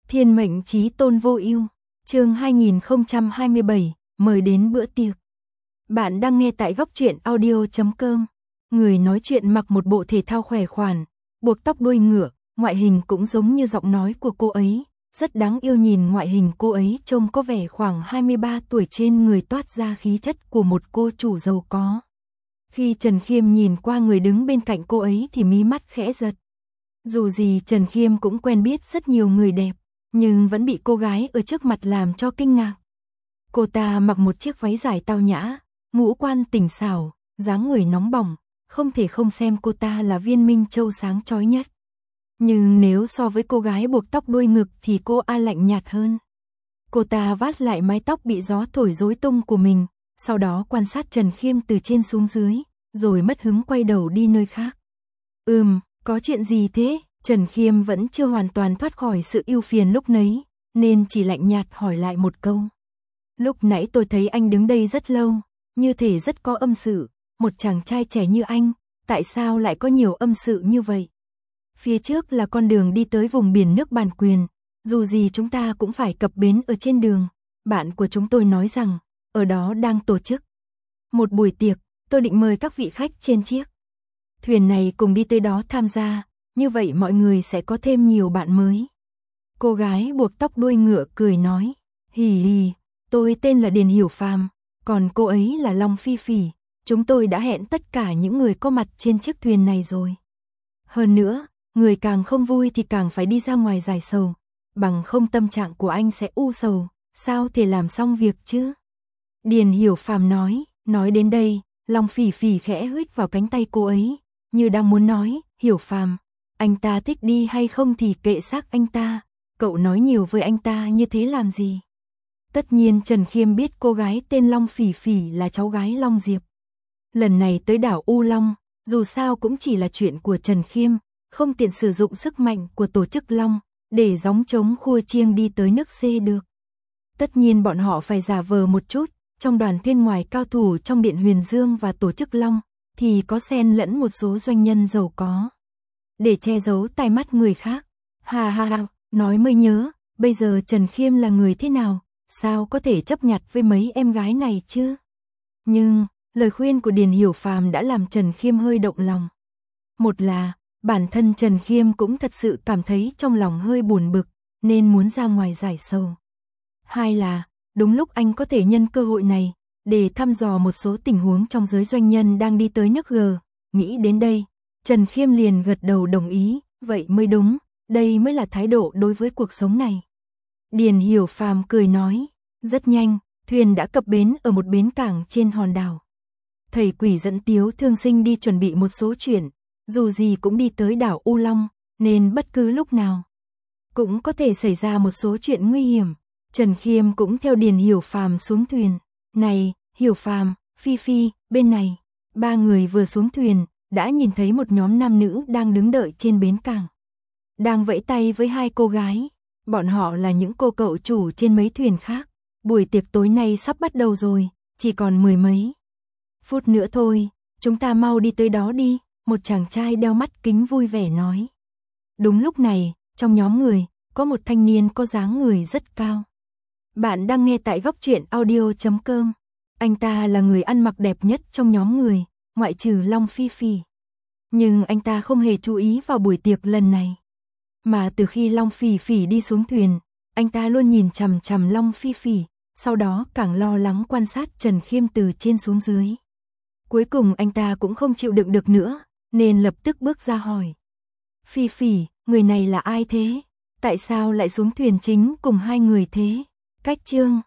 Thiên mệnh chí tôn vô ưu, chương 2027, mời đến bữa tiệc. Bạn đang nghe tại góc truyện audio.com. Người nói chuyện mặc một bộ thể thao khỏe khoắn, buộc tóc đuôi ngựa, ngoại hình cũng giống như giọng nói của cô ấy, rất đáng yêu. Nhìn ngoại hình cô ấy trông có vẻ khoảng 23 tuổi, trên người toát ra khí chất của một cô chủ giàu có. Khi Trần Khiêm nhìn qua người đứng bên cạnh cô ấy thì mí mắt khẽ giật. Dù gì Trần Khiêm cũng quen biết rất nhiều người đẹp, nhưng vẫn bị cô gái ở trước mặt làm cho kinh ngạc. Cô ta mặc một chiếc váy dài tao nhã, ngũ quan tỉnh xảo, dáng người nóng bỏng, không thể không xem cô ta là viên minh châu sáng chói nhất. Nhưng nếu so với cô gái buộc tóc đuôi ngực thì cô lạnh nhạt hơn. Cô ta vát lại mái tóc bị gió thổi rối tung của mình, sau đó quan sát Trần Khiêm từ trên xuống dưới, rồi mất hứng quay đầu đi nơi khác. Có chuyện gì thế? Trần Khiêm vẫn chưa hoàn toàn thoát khỏi sự ưu phiền lúc nấy, nên chỉ lạnh nhạt hỏi lại một câu. Lúc nãy tôi thấy anh đứng đây rất lâu, như thể rất có âm sự, một chàng trai trẻ như anh, tại sao lại có nhiều âm sự như vậy? Phía trước là con đường đi tới vùng biển nước bản quyền, dù gì chúng ta cũng phải cập bến ở trên đường. Bạn của chúng tôi nói rằng, ở đó đang tổ chức một buổi tiệc, tôi định mời các vị khách trên chiếc thuyền này cùng đi tới đó tham gia, như vậy mọi người sẽ có thêm nhiều bạn mới. Cô gái buộc tóc đuôi ngựa cười nói, hì hì, tôi tên là Điền Hiểu Phàm, còn cô ấy là Long Phi Phỉ, chúng tôi đã hẹn tất cả những người có mặt trên chiếc thuyền này rồi. Hơn nữa, người càng không vui thì càng phải đi ra ngoài giải sầu, bằng không tâm trạng của anh sẽ u sầu, sao thể làm xong việc chứ? Điền Hiểu Phàm nói đến đây, Long Phỉ Phỉ khẽ huých vào cánh tay cô ấy, như đang muốn nói, Hiểu Phàm, anh ta thích đi hay không thì kệ xác anh ta, cậu nói nhiều với anh ta như thế làm gì? Tất nhiên Trần Khiêm biết cô gái tên Long Phỉ Phỉ là cháu gái Long Diệp. Lần này tới đảo U Long, dù sao cũng chỉ là chuyện của Trần Khiêm, không tiện sử dụng sức mạnh của tổ chức Long, để gióng trống khua chiêng đi tới nước C được. Tất nhiên bọn họ phải giả vờ một chút, trong đoàn thiên ngoài cao thủ trong Điện Huyền Dương và tổ chức Long, thì có xen lẫn một số doanh nhân giàu có. Để che giấu tai mắt người khác. Ha, nói mới nhớ, bây giờ Trần Khiêm là người thế nào, sao có thể chấp nhặt với mấy em gái này chứ? Nhưng, lời khuyên của Điền Hiểu Phàm đã làm Trần Khiêm hơi động lòng. Một là, bản thân Trần Khiêm cũng thật sự cảm thấy trong lòng hơi buồn bực, nên muốn ra ngoài giải sầu. Hai là, đúng lúc anh có thể nhân cơ hội này, để thăm dò một số tình huống trong giới doanh nhân đang đi tới nước G. Nghĩ đến đây, Trần Khiêm liền gật đầu đồng ý, vậy mới đúng, đây mới là thái độ đối với cuộc sống này. Điền Hiểu Phàm cười nói, rất nhanh, thuyền đã cập bến ở một bến cảng trên hòn đảo. Thầy Quỷ dẫn Tiếu Thương Sinh đi chuẩn bị một số chuyện, dù gì cũng đi tới đảo U Long, nên bất cứ lúc nào cũng có thể xảy ra một số chuyện nguy hiểm. Trần Khiêm cũng theo Điền Hiểu Phàm xuống thuyền. Này, Hiểu Phàm, Phi Phi, bên này. Ba người vừa xuống thuyền, đã nhìn thấy một nhóm nam nữ đang đứng đợi trên bến cảng. Đang vẫy tay với hai cô gái. Bọn họ là những cô cậu chủ trên mấy thuyền khác. Buổi tiệc tối nay sắp bắt đầu rồi, chỉ còn mười mấy phút nữa thôi, chúng ta mau đi tới đó đi. Một chàng trai đeo mắt kính vui vẻ nói. Đúng lúc này, trong nhóm người, có một thanh niên có dáng người rất cao. Bạn đang nghe tại góc truyện audio.com. Anh ta là người ăn mặc đẹp nhất trong nhóm người, ngoại trừ Long Phi Phỉ. Nhưng anh ta không hề chú ý vào buổi tiệc lần này. Mà từ khi Long Phỉ Phỉ đi xuống thuyền, anh ta luôn nhìn chằm chằm Long Phi Phỉ, sau đó càng lo lắng quan sát Trần Khiêm từ trên xuống dưới. Cuối cùng anh ta cũng không chịu đựng được nữa, nên lập tức bước ra hỏi. Phi Phỉ, người này là ai thế? Tại sao lại xuống thuyền chính cùng hai người thế? Cách chương